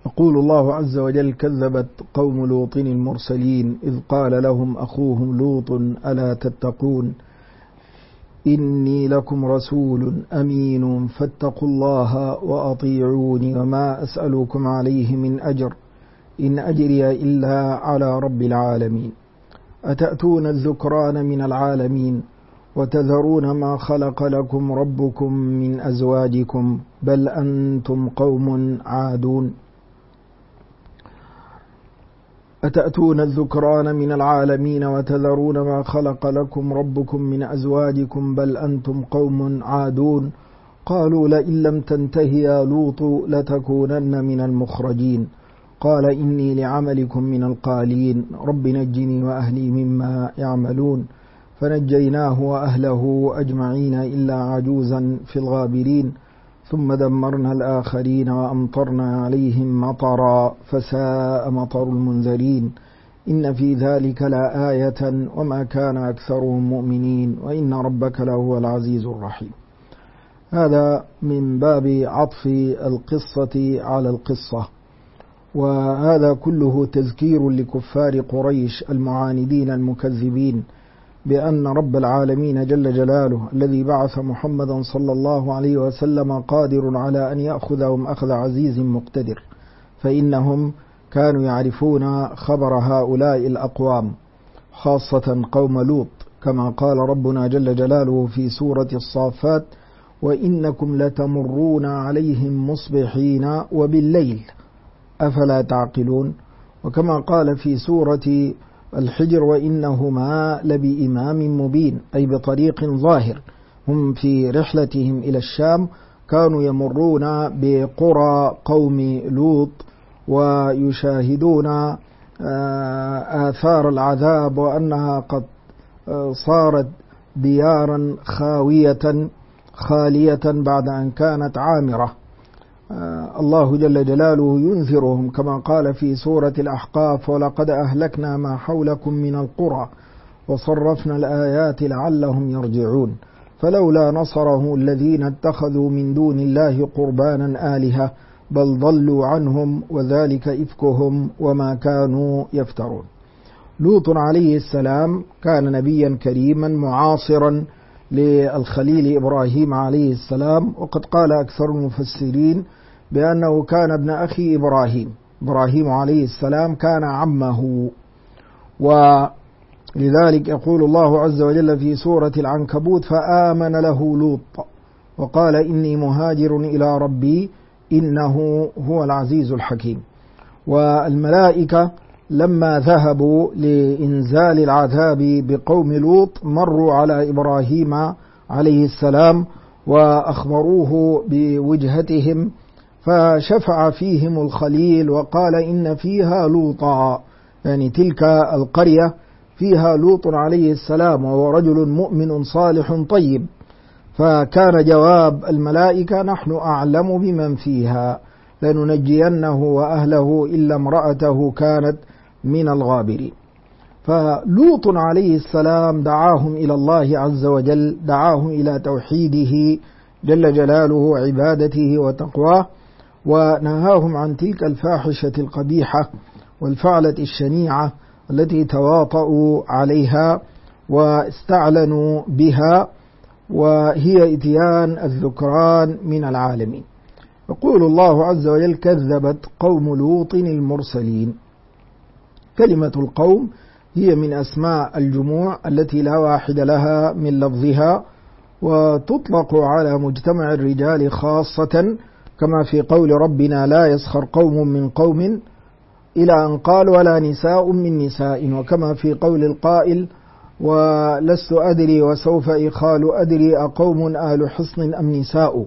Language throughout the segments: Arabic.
يقول الله عز وجل: كذبت قوم لوط المرسلين إذ قال لهم أخوهم لوط ألا تتقون إني لكم رسول أمين فاتقوا الله وأطيعوني وما أسألكم عليه من أجر إن أجري إلا على رب العالمين أتأتون الذكران من العالمين وتذرون ما خلق لكم ربكم من أزواجكم بل أنتم قوم عادون. أتأتون الذكران من العالمين وتذرون ما خلق لكم ربكم من أزواجكم بل أنتم قوم عادون. قالوا لئن لم تنته يا لوط لتكونن من المخرجين. قال إني لعملكم من القالين رب نجني وأهلي مما يعملون. فنجيناه وأهله أجمعين إلا عجوزا في الغابرين ثم دمرنا الآخرين وأمطرنا عليهم مطرا فساء مطر المنذرين إن في ذلك لآية وما كان أكثرهم مؤمنين وإن ربك لهو العزيز الرحيم. هذا من باب عطف القصة على القصة، وهذا كله تذكير لكفار قريش المعاندين المكذبين بأن رب العالمين جل جلاله الذي بعث محمدا صلى الله عليه وسلم قادر على أن يأخذهم أخذ عزيز مقتدر، فإنهم كانوا يعرفون خبر هؤلاء الأقوام خاصة قوم لوط، كما قال ربنا جل جلاله في سورة الصافات: وإنكم لتمرون عليهم مصبحين وبالليل أفلا تعقلون. وكما قال في سورة الحجر: وإنهما لبإمام مبين، أي بطريق ظاهر. هم في رحلتهم إلى الشام كانوا يمرون بقرى قوم لوط ويشاهدون آثار العذاب وأنها قد صارت ديارا خالية بعد أن كانت عامرة. الله جل جلاله ينذرهم كما قال في سورة الأحقاف: ولقد أهلكنا ما حولكم من القرى وصرفنا الآيات لعلهم يرجعون فلولا نصرهم الذين اتخذوا من دون الله قربانا آلهة بل ضلوا عنهم وذلك إفكهم وما كانوا يفترون. لوط عليه السلام كان نبيا كريما معاصرا للخليل إبراهيم عليه السلام، وقد قال أكثر المفسرين بأنه كان ابن أخي إبراهيم عليه السلام كان عمه. ولذلك يقول الله عز وجل في سورة العنكبوت: فآمن له لوط وقال إني مهاجر إلى ربي إنه هو العزيز الحكيم. والملائكة لما ذهبوا لإنزال العذاب بقوم لوط مروا على إبراهيم عليه السلام وأخبروه بوجهتهم، فشفع فيهم الخليل وقال إن فيها لوطا، يعني تلك القرية فيها لوط عليه السلام وهو رجل مؤمن صالح طيب. فكان جواب الملائكة: نحن أعلم بمن فيها لننجينه وأهله إلا امرأته كانت من الغابرين. فلوط عليه السلام دعاهم إلى الله عز وجل، دعاهم إلى توحيده جل جلاله وعبادته وتقواه، ونهاهم عن تلك الفاحشة القبيحة والفعلة الشنيعة التي تواطؤوا عليها واستعلنوا بها، وهي إتيان الذكران من العالمين. يقول الله عز وجل: كذبت قوم لوط المرسلين. كلمة القوم هي من أسماء الجموع التي لا واحد لها من لفظها، وتطلق على مجتمع الرجال خاصة، كما في قول ربنا: لا يسخر قوم من قوم، إلى أن قال: ولا نساء من نساء. وكما في قول القائل: ولست أدري وسوف إخال أدري أقوم آل حصن أم نساء.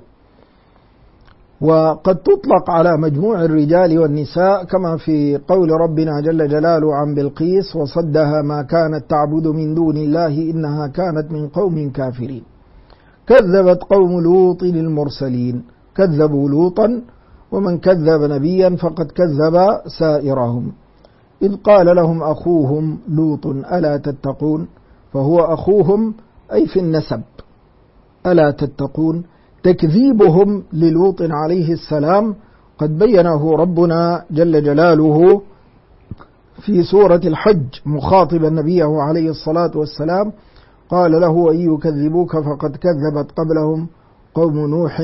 وقد تطلق على مجموع الرجال والنساء، كما في قول ربنا جل جلاله عن بلقيس: وصدها ما كانت تعبد من دون الله إنها كانت من قوم كافرين. كذبت قوم لوط المرسلين، كذبوا لوطا، ومن كذب نبيا فقد كذب سائرهم. إذ قال لهم أخوهم لوط ألا تتقون، فهو أخوهم أي في النسب. ألا تتقون، تكذيبهم للوط عليه السلام قد بينه ربنا جل جلاله في سورة الحج مخاطبا نبيه عليه الصلاة والسلام، قال له: وإن يكذبوك فقد كذبت قبلهم قوم نوح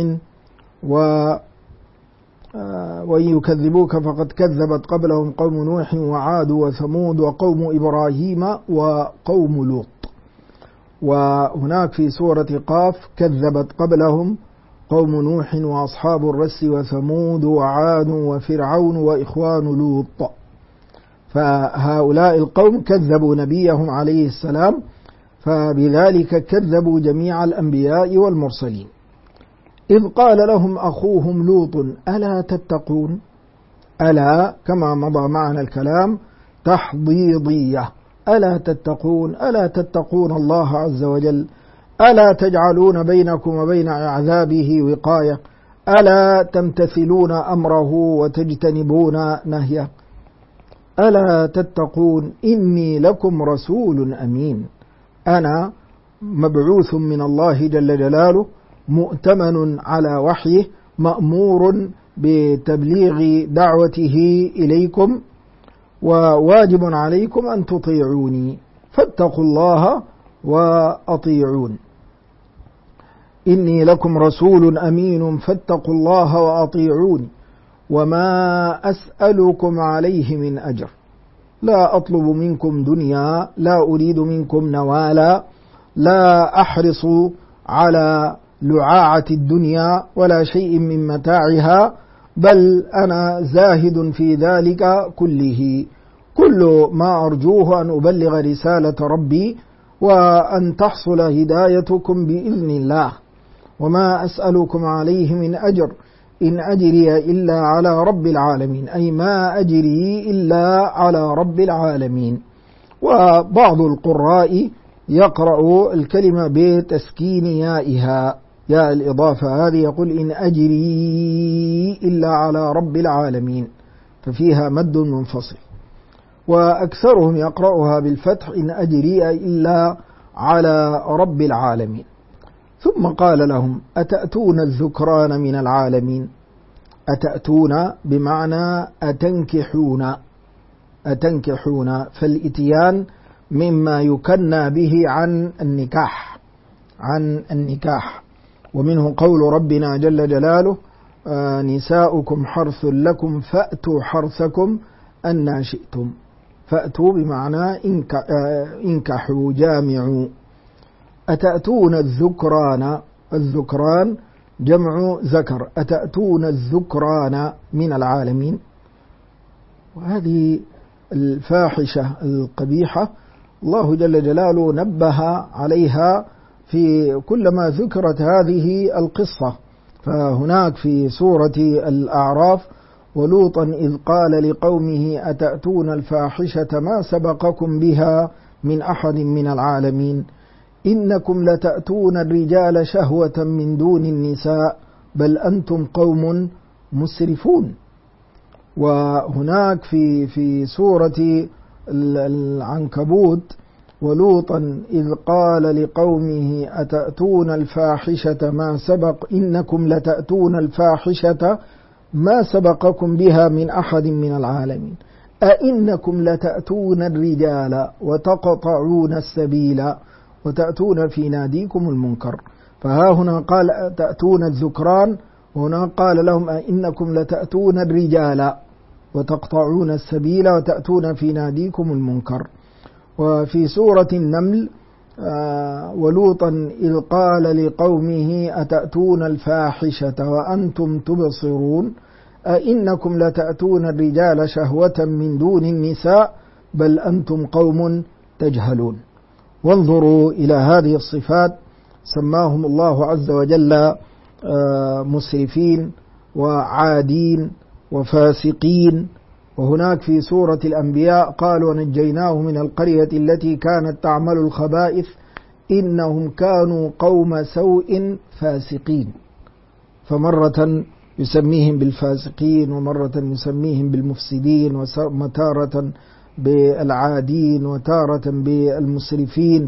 وإن يكذبوك فقد كذبت قبلهم قوم نوح وعاد وثمود وقوم إبراهيم وقوم لوط. وهناك في سورة قاف: كذبت قبلهم قوم نوح وأصحاب الرس وثمود وعاد وفرعون وإخوان لوط. فهؤلاء القوم كذبوا نبيهم عليه السلام، فبذلك كذبوا جميع الأنبياء والمرسلين. إذ قال لهم أخوهم لوط: ألا تتقون؟ ألا كما مضى معنا الكلام تحضيضية، ألا تتقون، ألا تتقون الله عز وجل، ألا تجعلون بينكم وبين عذابه وقاية، ألا تمتثلون أمره وتجتنبون نهيه، ألا تتقون إني لكم رسول أمين. أنا مبعوث من الله جل جلاله، مؤتمن على وحيه، مأمور بتبليغ دعوته إليكم، وواجب عليكم أن تطيعوني، فاتقوا الله وأطيعون. إني لكم رسول أمين فاتقوا الله وأطيعوني وما أسألكم عليه من أجر، لا أطلب منكم دنيا، لا أريد منكم نوالا، لا أحرص على لعاعة الدنيا ولا شيء من متاعها، بل أنا زاهد في ذلك كله. كل ما أرجوه أن أبلغ رسالة ربي وأن تحصل هدايتكم بإذن الله، وما أسألكم عليه من أجر إن أجري إلا على رب العالمين، أي ما أجري إلا على رب العالمين. وبعض القراء يقرأ الكلمة بتسكين يائها، ياء الإضافة هذه، يقول: إن أجري إلا على رب العالمين، ففيها مد منفصل. وأكثرهم يقرأها بالفتح: إن أجري إلا على رب العالمين. ثم قال لهم: أتأتون الذكران من العالمين؟ أتأتون بمعنى أتنكحون، أتنكحون، فالإتيان مما يكنى به عن النكاح، عن النكاح. ومنه قول ربنا جل جلاله: نساؤكم حرث لكم فأتوا حرثكم أنى شئتم. فأتوا بمعنى انكحوا، جامعوا. أتأتون الذكران، الذكران جمع ذكر، أتأتون الذكران من العالمين. وهذه الفاحشة القبيحة الله جل جلاله نبه عليها في كلما ذكرت هذه القصة. فهناك في سورة الأعراف: ولوطا إذ قال لقومه أتأتون الفاحشة ما سبقكم بها من أحد من العالمين إنكم لتأتون الرجال شهوة من دون النساء بل أنتم قوم مسرفون. وهناك في سورة العنكبوت: ولوطا إذ قال لقومه أتأتون الفاحشة ما سبق إنكم لتأتون الفاحشة ما سبقكم بها من أحد من العالمين أئنكم لتأتون الرجال وتقطعون السبيل وتأتون في ناديكم المنكر. فها هنا قال تأتون الذكران، وهنا قال لهم أئنكم لتأتون الرجال وتقطعون السبيل وتأتون في ناديكم المنكر. وفي سورة النمل: ولوطا إذ قال لقومه أتأتون الفاحشة وأنتم تبصرون أئنكم لتأتون الرجال شهوة من دون النساء بل أنتم قوم تجهلون. وانظروا إلى هذه الصفات، سماهم الله عز وجل مسرفين وعادين وفاسقين. وهناك في سورة الأنبياء قال: ونجيناه من القرية التي كانت تعمل الخبائث إنهم كانوا قوم سوء فاسقين. فمرة يسميهم بالفاسقين، ومرة يسميهم بالمفسدين، وتارة بالعادين، وتارة بالمسرفين،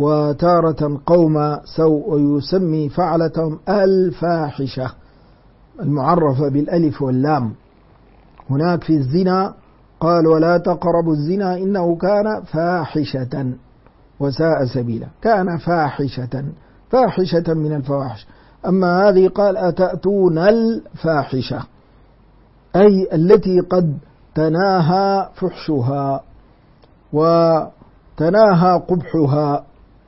وتارة قوم سوء، ويسمي فعلتهم الفاحشة. المعرفة بالألف واللام. هناك في الزنا قال ولا تقربوا الزنا إنه كان فاحشة وساء سبيلا، كان فاحشة من الفواحش. أما هذه قال أتأتون الفاحشة، أي التي قد تناهى فحشها وتناهى قبحها.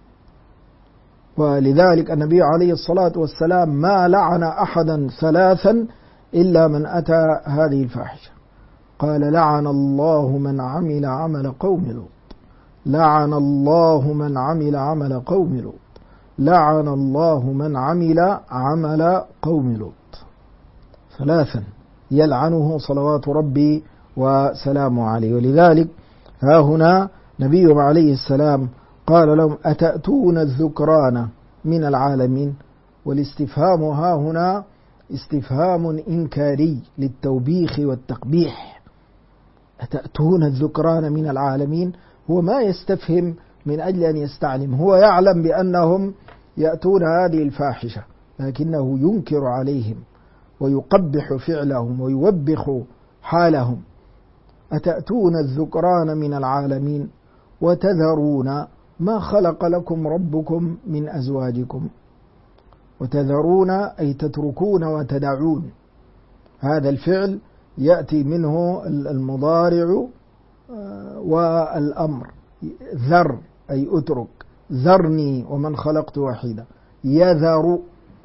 ولذلك النبي عليه الصلاة والسلام ما لعن أحدا ثلاثا إلا من أتى هذه الفاحشة. قال لعن الله من عمل عمل قوم لوط، لعن الله من عمل عمل قوم لوط، لعن الله من عمل عمل قوم لوط. ثلاثا يلعنه صلوات ربي وسلامه عليه. ولذلك ها هنا نبيهم عليه السلام قال لهم أتأتون الذكران من العالمين. والاستفهام ها هنا استفهام إنكاري للتوبيخ والتقبيح. أتأتون الذكران من العالمين، هو ما يستفهم من أجل أن يستعلم، هو يعلم بأنهم يأتون هذه الفاحشة، لكنه ينكر عليهم ويقبح فعلهم ويوبخ حالهم. أتأتون الذكران من العالمين وتذرون ما خلق لكم ربكم من أزواجكم. وتذرون أي تتركون وتدعون، هذا الفعل يأتي منه المضارع والأمر. ذر أي أترك، ذرني ومن خلقت وحيدا. يذر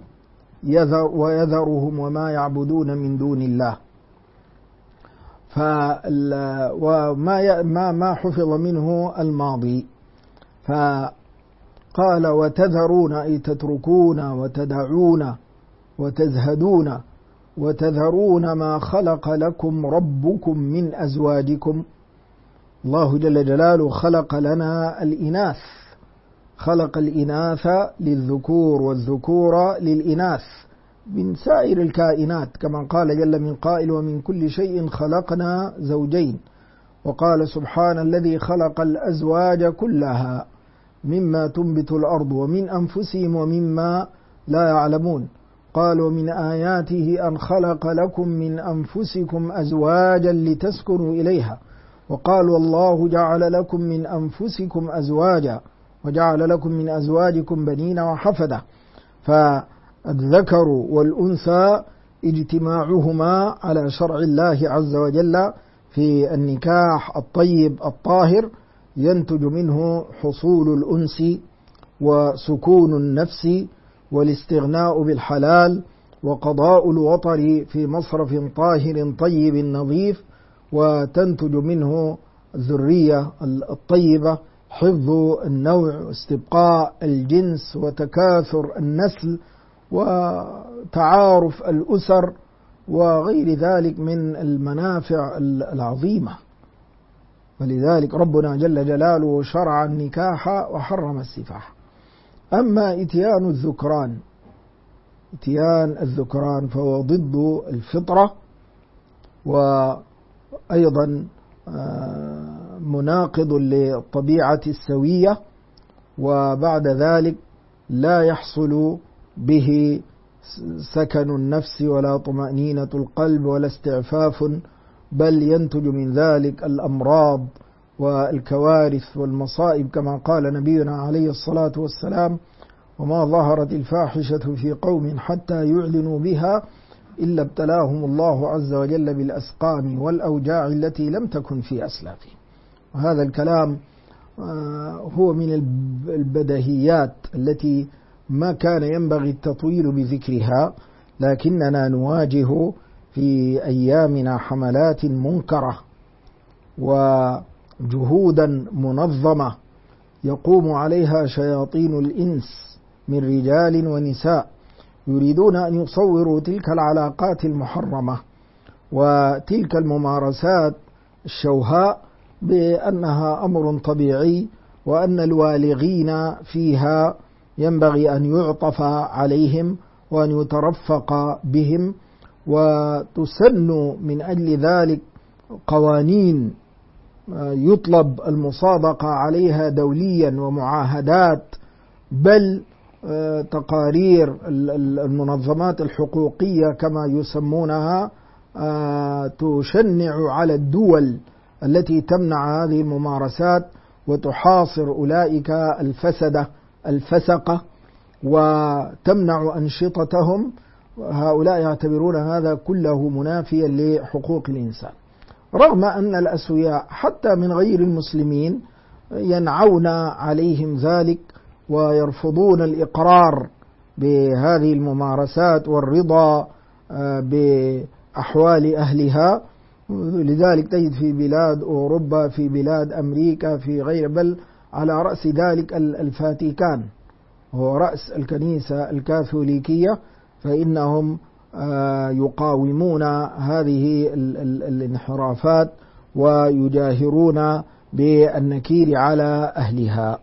ويذرهم وما يعبدون من دون الله. وما حفظ منه الماضي، فقال وتذرون أي تتركون وتدعون وتزهدون، وتذرون ما خلق لكم ربكم من أزواجكم. الله جل جلاله خلق لنا الإناث، خلق الإناث للذكور والذكور للإناث من سائر الكائنات، كما قال جل من قائل ومن كل شيء خلقنا زوجين. وقال سبحان الذي خلق الأزواج كلها مما تنبت الأرض ومن أنفسهم ومما لا يعلمون. قال ومن آياته أن خلق لكم من أنفسكم أزواجا لتسكنوا إليها. وقال والله جعل لكم من أنفسكم أزواجا وجعل لكم من أزواجكم بنين وحفدة. فالذكر والأنثى اجتماعهما على شرع الله عز وجل في النكاح الطيب الطاهر ينتج منه حصول الأنس وسكون النفس والاستغناء بالحلال وقضاء الوطر في مصرف طاهر طيب نظيف، وتنتج منه الذرية الطيبة، حفظ النوع، استبقاء الجنس، وتكاثر النسل، وتعارف الأسر، وغير ذلك من المنافع العظيمة. ولذلك ربنا جل جلاله شرع النكاح وحرم السفاح. أما إتيان الذكران فهو ضد الفطرة، وأيضا مناقض للطبيعة السوية، وبعد ذلك لا يحصل به سكن النفس ولا طمأنينة القلب ولا استعفاف، بل ينتج من ذلك الأمراض والكوارث والمصائب، كما قال نبينا عليه الصلاة والسلام وما ظهرت الفاحشة في قوم حتى يعلنوا بها إلا ابتلاهم الله عز وجل بالأسقام والأوجاع التي لم تكن في أسلافهم. وهذا الكلام هو من البديهيات التي ما كان ينبغي التطويل بذكرها، لكننا نواجه في أيامنا حملات منكرة وجهودا منظمة يقوم عليها شياطين الإنس من رجال ونساء، يريدون أن يصوروا تلك العلاقات المحرمة وتلك الممارسات الشوهاء بأنها أمر طبيعي، وأن الوالغين فيها ينبغي أن يعطف عليهم وأن يترفق بهم، وتسن من أجل ذلك قوانين يطلب المصادقة عليها دوليا ومعاهدات، بل تقارير المنظمات الحقوقية كما يسمونها تشنع على الدول التي تمنع هذه الممارسات وتحاصر أولئك الفسقة وتمنع أنشطتهم. هؤلاء يعتبرون هذا كله منافيا لحقوق الإنسان، رغم أن الأسوياء حتى من غير المسلمين ينعون عليهم ذلك ويرفضون الإقرار بهذه الممارسات والرضا بأحوال أهلها. لذلك تجد في بلاد أوروبا، في بلاد أمريكا، في غير، بل على رأس ذلك الفاتيكان هو رأس الكنيسة الكاثوليكية، فإنهم يقاومون هذه الانحرافات ويجاهرون بالنكير على أهلها.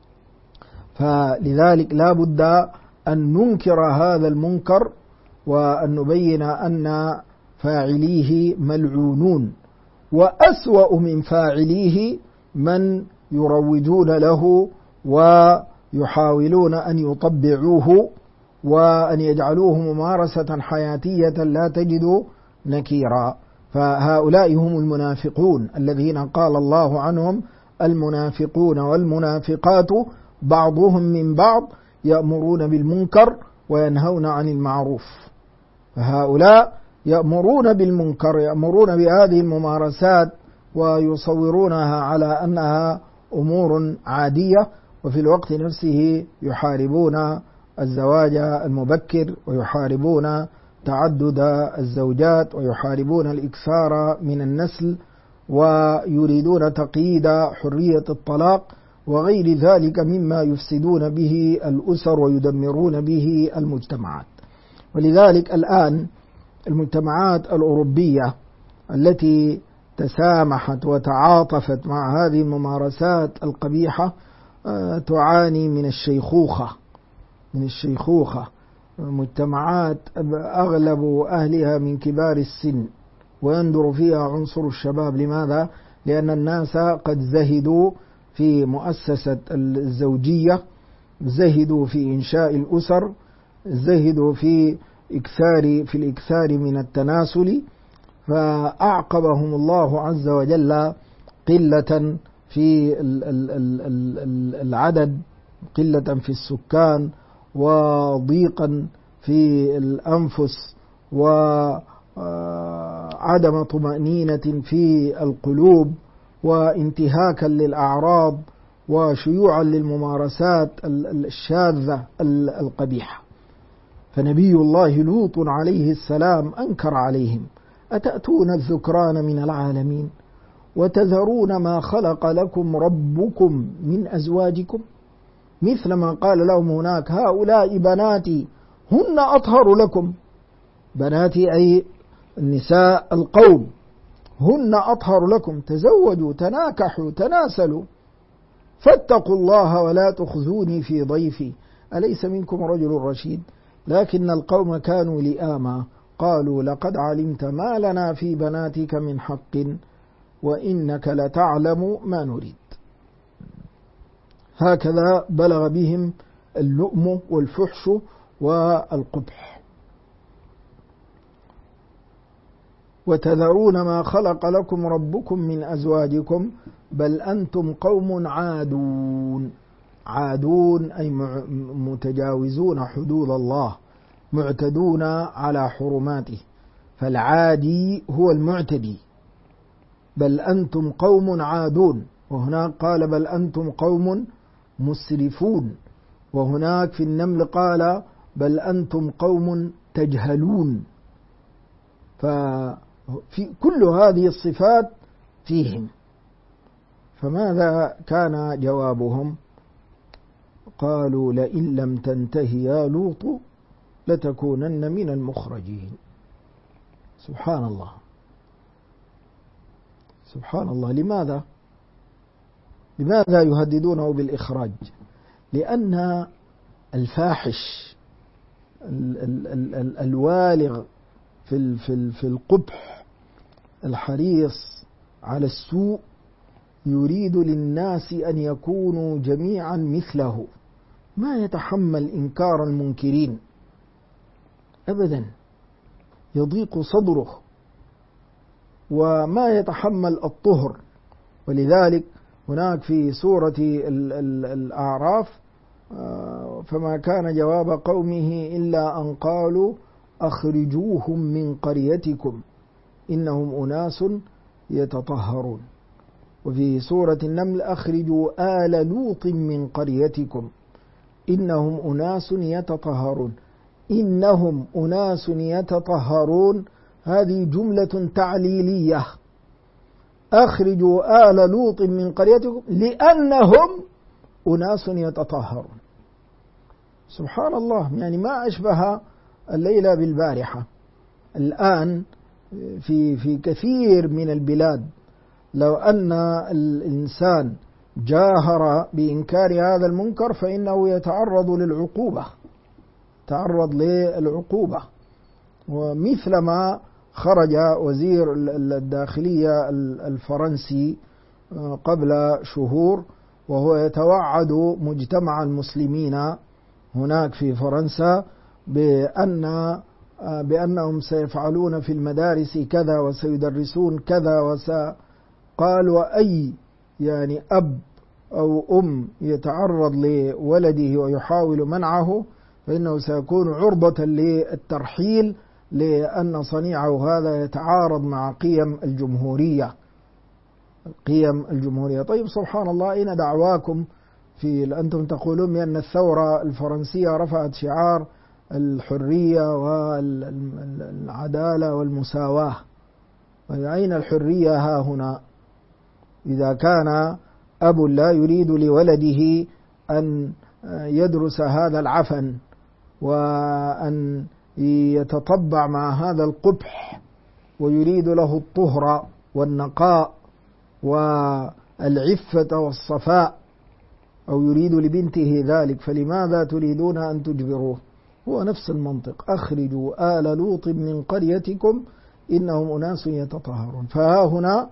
فلذلك لا بد أن ننكر هذا المنكر وأن نبين أن فاعليه ملعونون، وأسوأ من فاعليه من يروجون له ويحاولون أن يطبعوه وأن يجعلوه ممارسة حياتية لا تجد نكيرا. فهؤلاء هم المنافقون الذين قال الله عنهم: المنافقون والمنافقات بعضهم من بعض يأمرون بالمنكر وينهون عن المعروف. فهؤلاء يأمرون بالمنكر، يأمرون بهذه الممارسات ويصورونها على أنها أمور عادية، وفي الوقت نفسه يحاربون الزواج المبكر ويحاربون تعدد الزوجات ويحاربون الإكثار من النسل ويريدون تقييد حرية الطلاق وغير ذلك مما يفسدون به الأسر ويدمرون به المجتمعات. ولذلك الآن المجتمعات الأوروبية التي تسامحت وتعاطفت مع هذه الممارسات القبيحة تعاني من الشيخوخة. مجتمعات أغلب أهلها من كبار السن ويندر فيها عنصر الشباب. لماذا؟ لأن الناس قد زهدوا في مؤسسة الزوجية، زهدوا في إنشاء الأسر، زهدوا في الإكثار من التناسل، فأعقبهم الله عز وجل قلة في العدد، قلة في السكان، وضيقا في الأنفس، وعدم طمأنينة في القلوب، وانتهاكا للأعراض، وشيوعا للممارسات الشاذة القبيحة. فنبي الله لوط عليه السلام أنكر عليهم: أتأتون الذكران من العالمين وتذرون ما خلق لكم ربكم من أزواجكم، مثل ما قال لهم هناك: هؤلاء بناتي هن أطهر لكم. بناتي أي النساء القوم، هن أطهر لكم، تزوجوا تناكحوا تناسلوا، فاتقوا الله ولا تخزوني في ضيفي أليس منكم رجل رشيد. لكن القوم كانوا لئاما قالوا: لقد علمت ما لنا في بناتك من حق وإنك لتعلم ما نريد. هكذا بلغ بهم اللؤم والفحش والقبح. وتذرون ما خلق لكم ربكم من أزواجكم بل أنتم قوم عادون أي متجاوزون حدود الله، معتدون على حرماته. فالعادي هو المعتدي. بل أنتم قوم عادون، وهناك قال بل أنتم قوم مسرفون، وهناك في النمل قال بل أنتم قوم تجهلون. ففي كل هذه الصفات فيهم. فماذا كان جوابهم؟ قالوا: لئن لم تنته يا لوط لتكونن من المخرجين. سبحان الله، سبحان الله. لماذا يهددونه بالإخراج؟ لأن الفاحش الوالغ في القبح الحريص على السوء يريد للناس أن يكونوا جميعا مثله، ما يتحمل إنكار المنكرين أبدا، يضيق صدره وما يتحمل الطهر. ولذلك هناك في سورة الأعراف فما كان جواب قومه إلا أن قالوا أخرجوهم من قريتكم إنهم أناس يتطهرون. وفي سورة النمل أخرجوا آل لوط من قريتكم إنهم أناس يتطهرون. إنهم أناس يتطهرون هذه جملة تعليلية، أخرجوا آل لوط من قريتكم لأنهم أناس يتطهرون. سبحان الله، يعني ما أشبه الليلة بالبارحة. الآن في كثير من البلاد لو أن الإنسان جاهر بإنكار هذا المنكر فإنه يتعرض للعقوبة. ومثلما خرج وزير الداخلية الفرنسي قبل شهور وهو يتوعد مجتمع المسلمين هناك في فرنسا بأنهم سيفعلون في المدارس كذا وسيدرسون كذا قال وأي يعني أب أو أم يتعرض لولده ويحاول منعه فإنه سيكون عرضة للترحيل، لأن صنيعه هذا يتعارض مع قيم الجمهورية. طيب سبحان الله، أين دعواكم أنتم تقولون بأن الثورة الفرنسية رفعت شعار الحرية والعدالة والمساواة، أين الحرية ها هنا؟ إذا كان أب لا يريد لولده أن يدرس هذا العفن وأن يتطبع مع هذا القبح ويريد له الطهر والنقاء والعفة والصفاء، أو يريد لبنته ذلك، فلماذا تريدون أن تجبروه؟ هو نفس المنطق، أخرجوا آل لوط من قريتكم إنهم أناس يتطهرون. فها هنا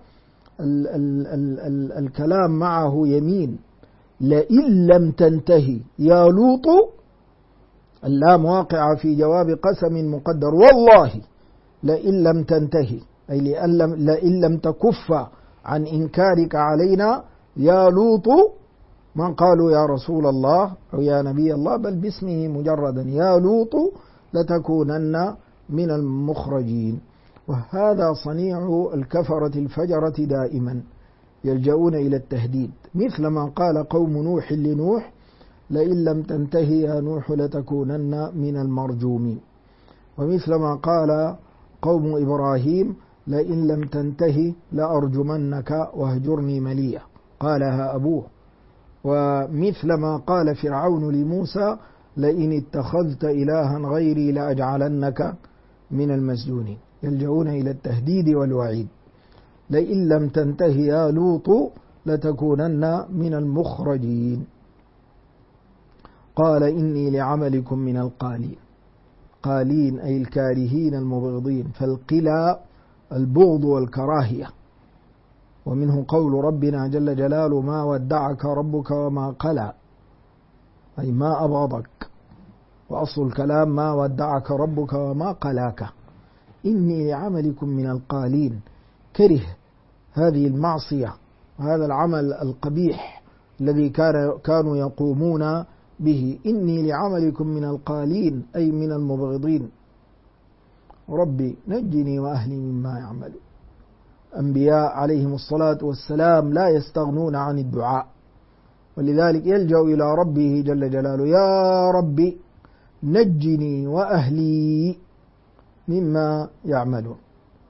الكلام معه يمين، لئن لم تنتهي يا لوط، اللام واقعة في جواب قسم مقدر، والله لئن لم تنتهي، أي لئن لم تكف عن إنكارك علينا يا لوط، ما قالوا يا رسول الله أو يا نبي الله، بل باسمه مجردا يا لوط لتكونن من المخرجين. وهذا صنيع الكفرة الفجرة دائما، يلجؤون إلى التهديد، مثلما قال قوم نوح لنوح لئن لم تنتهي يا نوح لتكونن من المرجومين، ومثلما قال قوم إبراهيم لئن لم تنتهي لأرجمنك واهجرني مليا، قالها أبوه. ومثلما قال فرعون لموسى لئن اتخذت إلها غيري لأجعلنك من المسجونين، يلجؤون إلى التهديد والوعيد. لئن لم تنتهي يا لوط لتكونن من المخرجين. قال إني لعملكم من القالين، قالين أي الكارهين المبغضين، فالقلى البغض والكراهية. ومنه قول ربنا جل جلاله ما ودعك ربك وما قلى، أي ما أبغضك، وأصل الكلام ما ودعك ربك وما قلاك. إني لعملكم من القالين، كره هذه المعصية هذا العمل القبيح الذي كانوا يقومون به. إني لعملكم من القالين أي من المبغضين، ربي نجني وأهلي مما يعملون. أنبياء عليهم الصلاة والسلام لا يستغنون عن الدعاء، ولذلك يلجأ إلى ربه جل جلاله يا ربي نجني وأهلي مما يعملون،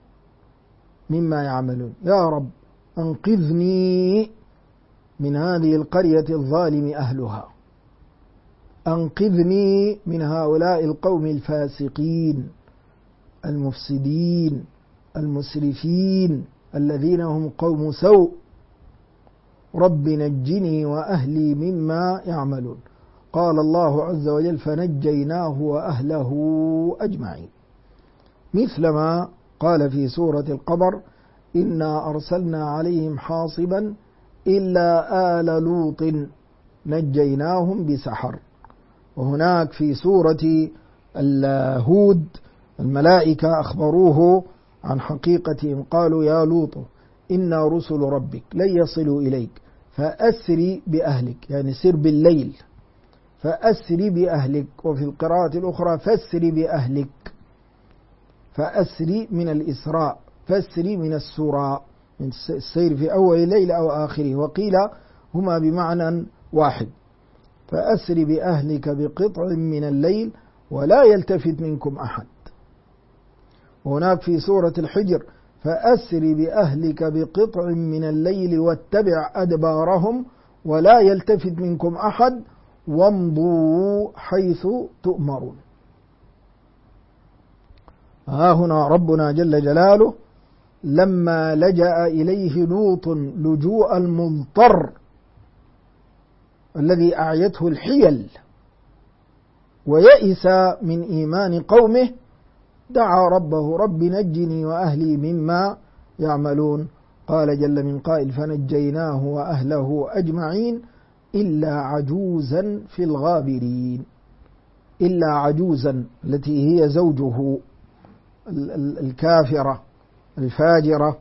يا رب أنقذني من هذه القرية الظالم أهلها، أنقذني من هؤلاء القوم الفاسقين المفسدين المسرفين الذين هم قوم سوء، رب نجني وأهلي مما يعملون. قال الله عز وجل فنجيناه وأهله أجمعين، مثلما قال في سورة القمر إنا أرسلنا عليهم حاصبا إلا آل لوط نجيناهم بسحر، وهناك في سورة هود الملائكة أخبروه عن حقيقتهم، قالوا يا لوط إنا رسل ربك لن يصلوا إليك فأسري بأهلك، يعني سر بالليل، فأسري بأهلك. وفي القراءة الأخرى فأسري بأهلك، فأسري من الإسراء، فأسري من السراء، من السير في أول الليل أو آخره، وقيل هما بمعنى واحد. فأسري بأهلك بقطع من الليل ولا يلتفت منكم أحد. وهناك في سورة الحجر فأسري بأهلك بقطع من الليل واتبع أدبارهم ولا يلتفت منكم أحد وامضوا حيث تؤمرون. ها هنا ربنا جل جلاله لما لجأ إليه لوط لجوء المضطر الذي أعيته الحيل ويئس من إيمان قومه، دعا ربه رب نجني وأهلي مما يعملون. قال جل من قائل فنجيناه وأهله أجمعين إلا عجوزا في الغابرين. إلا عجوزا التي هي زوجه الكافرة الفاجرة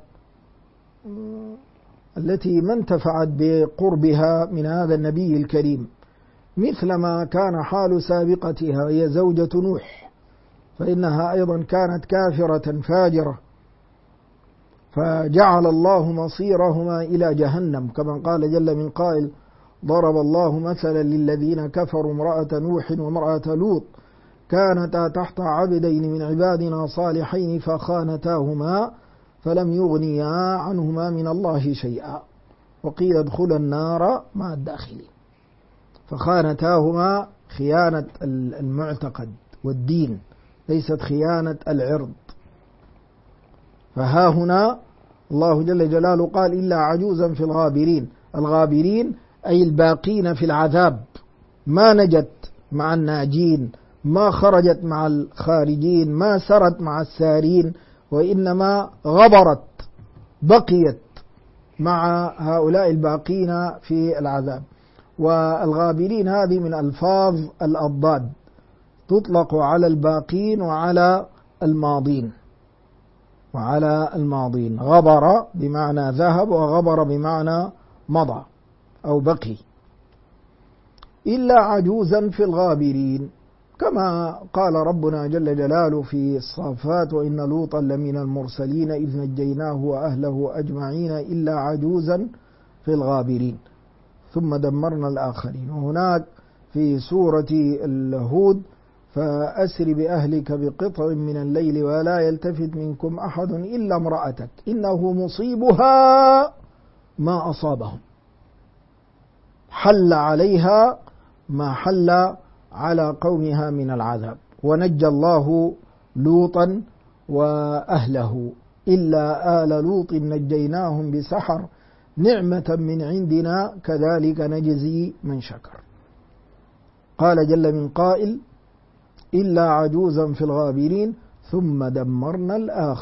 التي ما انتفعت بقربها من هذا النبي الكريم، مثلما كان حال سابقتها هي زوجة نوح، فإنها أيضا كانت كافرة فاجرة، فجعل الله مصيرهما إلى جهنم، كما قال جل من قائل ضرب الله مثلا للذين كفروا امرأة نوح وامرأة لوط كانتا تحت عبدين من عبادنا صالحين فخانتاهما فلم يغنيا عنهما من الله شيئا وقيل ادخلا النار مع الداخلين. فخانتاهما خيانة المعتقد والدين، ليست خيانة العرض. فها هنا الله جل جلاله قال إلا عجوزا في الغابرين. الغابرين أي الباقين في العذاب، ما نجت مع الناجين، ما خرجت مع الخارجين، ما سرت مع السارين، وإنما غبرت بقيت مع هؤلاء الباقين في العذاب. والغابرين هذه من ألفاظ الأضداد، تطلق على الباقين وعلى الماضين. غبر بمعنى ذهب، وغبر بمعنى مضى أو بقي. إلا عجوزا في الغابرين، كما قال ربنا جل جلاله في الصافات وإن لوطا لمن المرسلين إذ نجيناه وأهله أجمعين إلا عجوزا في الغابرين ثم دمرنا الآخرين. وهناك في سورة الهود فأسر بأهلك بقطع من الليل ولا يلتفت منكم أحد إلا امرأتك إنه مصيبها ما أصابهم، حل عليها ما حل على قومها من العذاب. ونجى الله لوطا وأهله إلا آل لوط نجيناهم بسحر نعمة من عندنا كذلك نجزي من شكر. قال جل من قائل إلا عجوزا في الغابرين ثم دمرنا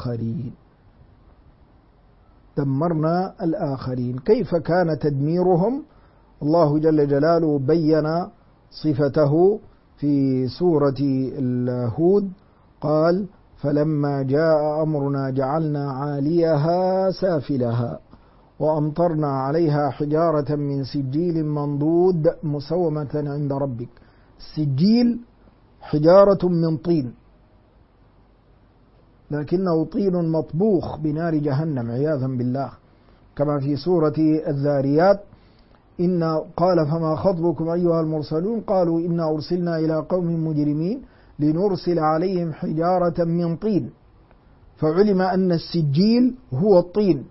الآخرين. كيف كان تدميرهم؟ الله جل جلاله بين صفته في سورة الهود، قال فلما جاء أمرنا جعلنا عاليها سافلها وأمطرنا عليها حجارة من سجيل منضود مسومة عند ربك. السجيل حجارة من طين، لكنه طين مطبوخ بنار جهنم عياذا بالله، كما في سورة الذاريات قال فما خطبكم أيها المرسلون قالوا إنا أرسلنا إلى قوم مجرمين لنرسل عليهم حجارة من طين، فعلم أن السجيل هو الطين.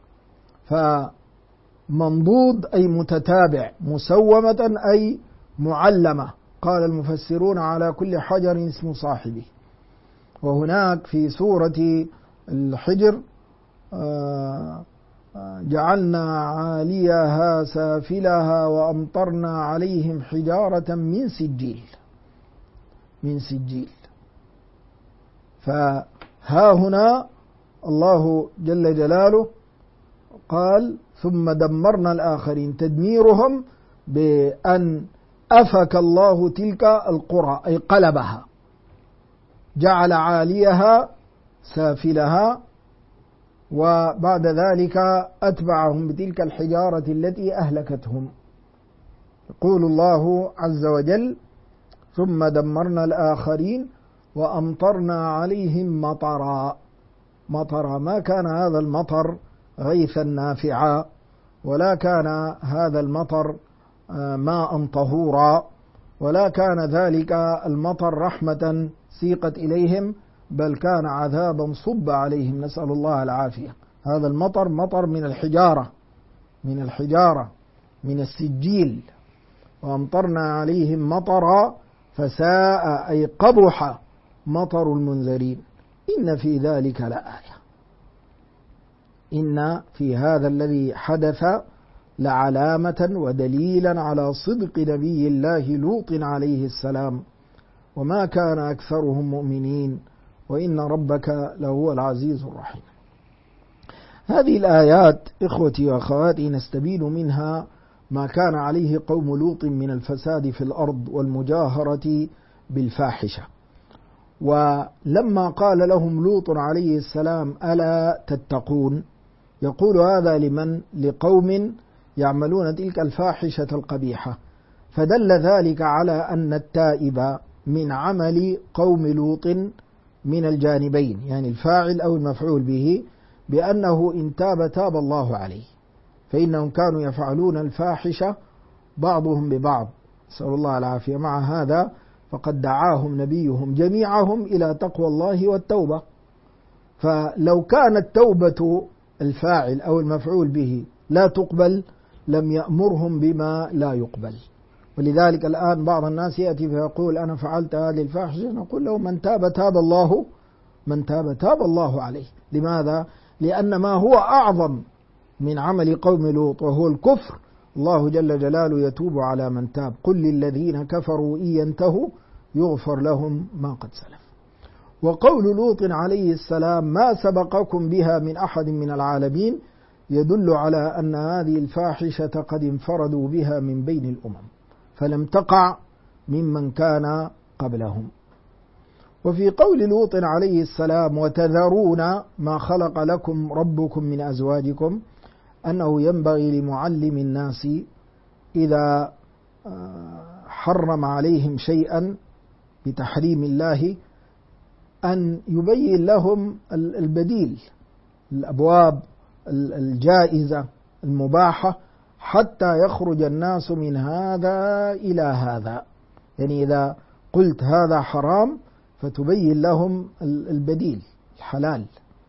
فمنضود أي متتابع، مسومة أي معلمة، قال المفسرون على كل حجر اسم صاحبه. وهناك في سورة الحجر جعلنا عاليها سافلها وأمطرنا عليهم حجارة من سجيل. فها هنا الله جل جلاله قال ثم دمرنا الآخرين، تدميرهم بأن أفك الله تلك القرى أي قلبها، جعل عاليها سافلها، وبعد ذلك أتبعهم بتلك الحجارة التي أهلكتهم. يقول الله عز وجل: ثم دمرنا الآخرين وأمطرنا عليهم مطرا. مطرا، ما كان هذا المطر غيثا نافعا، ولا كان هذا المطر ماء طهورا، ولا كان ذلك المطر رحمة سيقت إليهم، بل كان عذابا صب عليهم، نسأل الله العافية. هذا المطر مطر من الحجارة، من السجيل. وأمطرنا عليهم مطرا فساء أي قبح مطر المنذرين. إن في ذلك لآية، إن في هذا الذي حدث لعلامة ودليلا على صدق نبي الله لوط عليه السلام، وما كان أكثرهم مؤمنين وإن ربك لهو العزيز الرحيم. هذه الآيات إخوتي وأخواتي نستبين منها ما كان عليه قوم لوط من الفساد في الأرض والمجاهرة بالفاحشة. ولما قال لهم لوط عليه السلام: ألا تتقون؟ يقول هذا لمن؟ لقوم يعملون تلك الفاحشة القبيحة. فدل ذلك على أن التائب من عمل قوم لوط من الجانبين، يعني الفاعل أو المفعول به، بأنه إن تاب تاب الله عليه، فإنهم كانوا يفعلون الفاحشة بعضهم ببعض، نسأل الله العافية. مع هذا فقد دعاهم نبيهم جميعهم إلى تقوى الله والتوبة. فلو كانت توبة الفاعل أو المفعول به لا تقبل لم يأمرهم بما لا يقبل. ولذلك الآن بعض الناس يأتي فيقول: أنا فعلت هذه الفاحشة، نقول له: من تاب تاب الله عليه. لماذا؟ لأن ما هو أعظم من عمل قوم لوط وهو الكفر، الله جل جلاله يتوب على من تاب. قل للذين كفروا إن ينتهوا يغفر لهم ما قد سلف. وقول لوط عليه السلام: ما سبقكم بها من أحد من العالمين، يدل على أن هذه الفاحشة قد انفردوا بها من بين الأمم، فلم تقع ممن كان قبلهم. وفي قول لوط عليه السلام: وتذرون ما خلق لكم ربكم من أزواجكم، أنه ينبغي لمعلم الناس إذا حرم عليهم شيئا بتحريم الله أن يبين لهم البديل، الأبواب الجائزة المباحة، حتى يخرج الناس من هذا إلى هذا. يعني إذا قلت هذا حرام فتبين لهم البديل الحلال.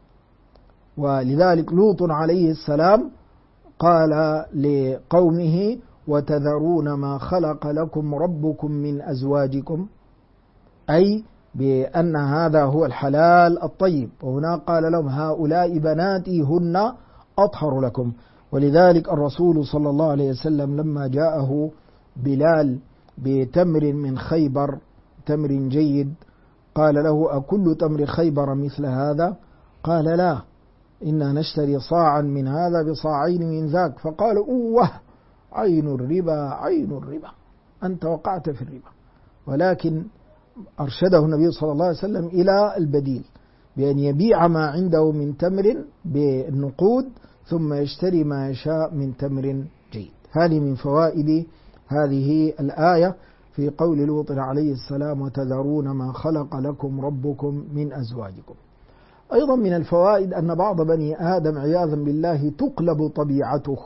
ولذلك لوط عليه السلام قال لقومه: وتذرون ما خلق لكم ربكم من أزواجكم، أي بأن هذا هو الحلال الطيب. وهنا قال لهم: هؤلاء بناتي هن أطهر لكم. ولذلك الرسول صلى الله عليه وسلم لما جاءه بلال بتمر من خيبر، تمر جيد، قال له: أكل تمر خيبر مثل هذا؟ قال: لا، إنا نشتري صاعا من هذا بصاعين من ذاك. فقال: أوه، عين الربا، أنت وقعت في الربا. ولكن أرشده النبي صلى الله عليه وسلم إلى البديل، بأن يبيع ما عنده من تمر بالنقود ثم يشتري ما يشاء من تمر جيد. هذه من فوائد هذه الآية في قول لوط عليه السلام: وتذرون ما خلق لكم ربكم من أزواجكم. أيضا من الفوائد أن بعض بني آدم عياذا بالله تقلب طبيعته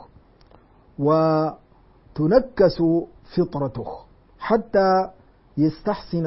وتنكس فطرته حتى يستحسن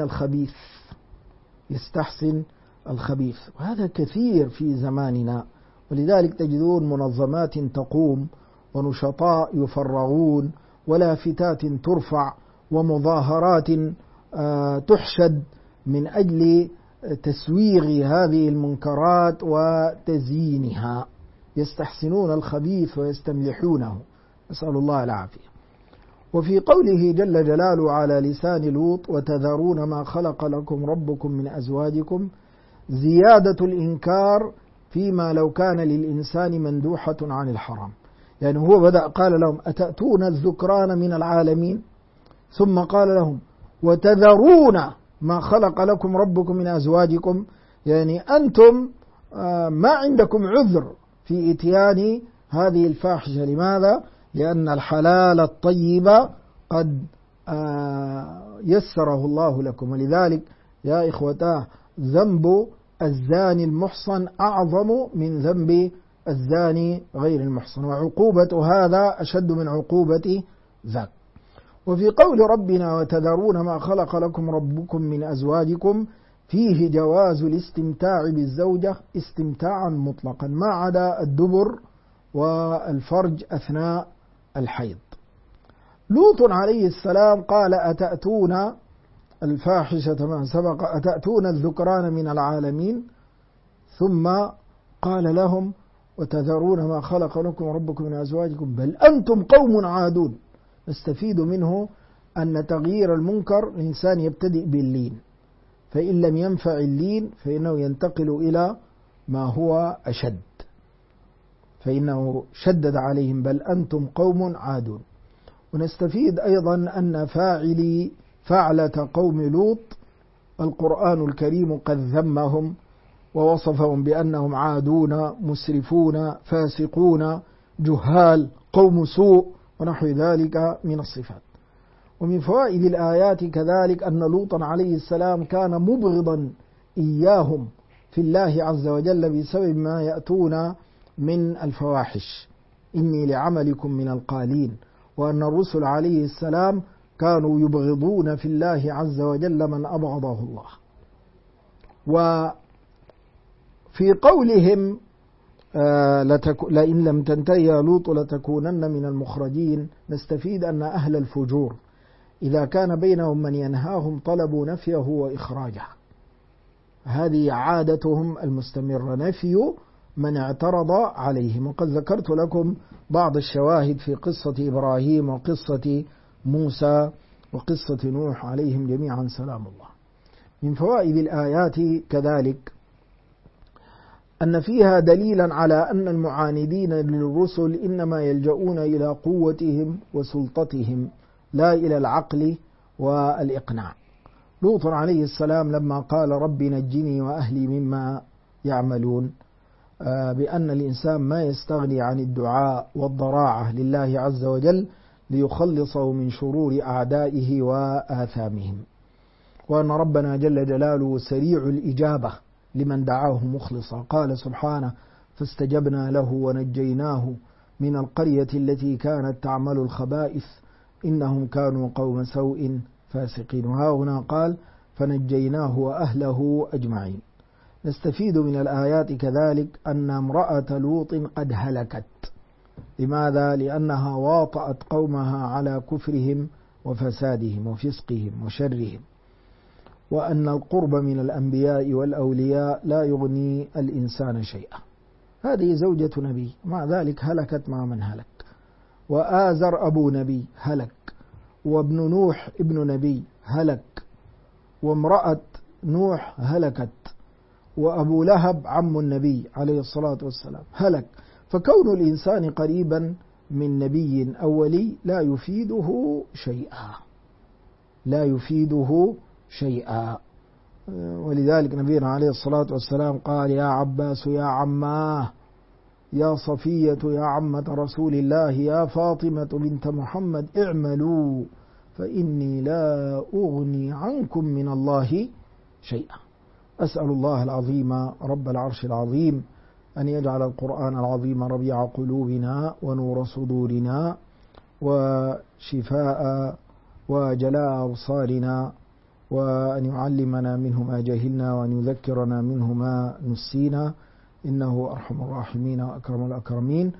الخبيث، وهذا كثير في زماننا. ولذلك تجدون منظمات تقوم ونشطاء يفرغون ولافتات ترفع ومظاهرات تحشد من أجل تسويغ هذه المنكرات وتزيينها، يستحسنون الخبيث ويستملحونه، نسأل الله العافية. وفي قوله جل جلاله على لسان لوط: وتذرون ما خلق لكم ربكم من أزواجكم، زيادة الإنكار فيما لو كان للإنسان مندوحة عن الحرام. يعني هو بدأ قال لهم: أتأتون الذكران من العالمين، ثم قال لهم وتذرون ما خلق لكم ربكم من أزواجكم، يعني أنتم ما عندكم عذر في إتيان هذه الفاحشة. لماذا؟ لأن الحلال الطيب قد يسره الله لكم. ولذلك يا إخوتاه ذنب الزاني المحصن أعظم من ذنب الزاني غير المحصن، وعقوبة هذا أشد من عقوبة ذاك. وفي قول ربنا وتذرون ما خلق لكم ربكم من أزواجكم فيه جواز الاستمتاع بالزوجة استمتاعا مطلقا ما عدا الدبر والفرج أثناء الحيض. لوط عليه السلام قال أتأتون الفاحشة ما سبق أتأتون الذكران من العالمين، ثم قال لهم وتذرون ما خلق لكم ربكم من أزواجكم بل أنتم قوم عادون. نستفيد منه أن تغيير المنكر الإنسان يبتدئ باللين، فإن لم ينفع اللين فإنه ينتقل إلى ما هو أشد، فإنه شدد عليهم بل أنتم قوم عادون. ونستفيد أيضا أن فعلة قوم لوط القرآن الكريم قد ذمهم ووصفهم بأنهم عادون مسرفون فاسقون جهال قوم سوء ونحو ذلك من الصفات. ومن فوائد الآيات كذلك أن لوطا عليه السلام كان مبغضا إياهم في الله عز وجل بسبب ما يأتون من الفواحش، إني لعملكم من القالين. وأن الرسل عليه السلام كانوا يبغضون في الله عز وجل من أبغضه الله. وفي قولهم لئن لم تنتهي يا لوط لتكونن من المخرجين، نستفيد أن أهل الفجور إذا كان بينهم من ينهاهم طلبوا نفيه وإخراجه، هذه عادتهم المستمرة، نفي من اعترض عليهم. وقد ذكرت لكم بعض الشواهد في قصة إبراهيم وقصة موسى وقصة نوح عليهم جميعا سلام الله. من فوائد الآيات كذلك أن فيها دليلا على أن المعاندين للرسل إنما يلجؤون إلى قوتهم وسلطتهم لا إلى العقل والإقناع. لوط عليه السلام لما قال رب نجني وأهلي مما يعملون، بأن الإنسان ما يستغني عن الدعاء والضراعة لله عز وجل ليخلصه من شرور أعدائه وآثامهم، وأن ربنا جل جلاله سريع الإجابة لمن دعاه مخلصا. قال سبحانه فاستجبنا له ونجيناه من القرية التي كانت تعمل الخبائث إنهم كانوا قوم سوء فاسقين. وها هنا قال فنجيناه وأهله أجمعين. نستفيد من الآيات كذلك أن امرأة لوط قد هلكت. لماذا؟ لأنها واطأت قومها على كفرهم وفسادهم وفسقهم وشرهم، وأن القرب من الأنبياء والأولياء لا يغني الإنسان شيئا. هذه زوجة نبي، مع ذلك هلكت مع من هلك. وآزر أبو نبي هلك، وابن نوح ابن نبي هلك، وامرأة نوح هلكت، وأبو لهب عم النبي عليه الصلاة والسلام هلك. فكون الإنسان قريبا من نبي أولي لا يفيده شيئا، لا يفيده شيئا. ولذلك نبينا عليه الصلاة والسلام قال يا عباس يا عماه، يا صفية يا عمة رسول الله، يا فاطمة بنت محمد اعملوا فإني لا أغني عنكم من الله شيئا. أسأل الله العظيم رب العرش العظيم أن يجعل القرآن العظيم ربيع قلوبنا ونور صدورنا وشفاء وجلاء أبصارنا، وأن يعلمنا منه ما جهلنا وأن يذكرنا منه ما نسينا، إنه أرحم الراحمين وأكرم الأكرمين.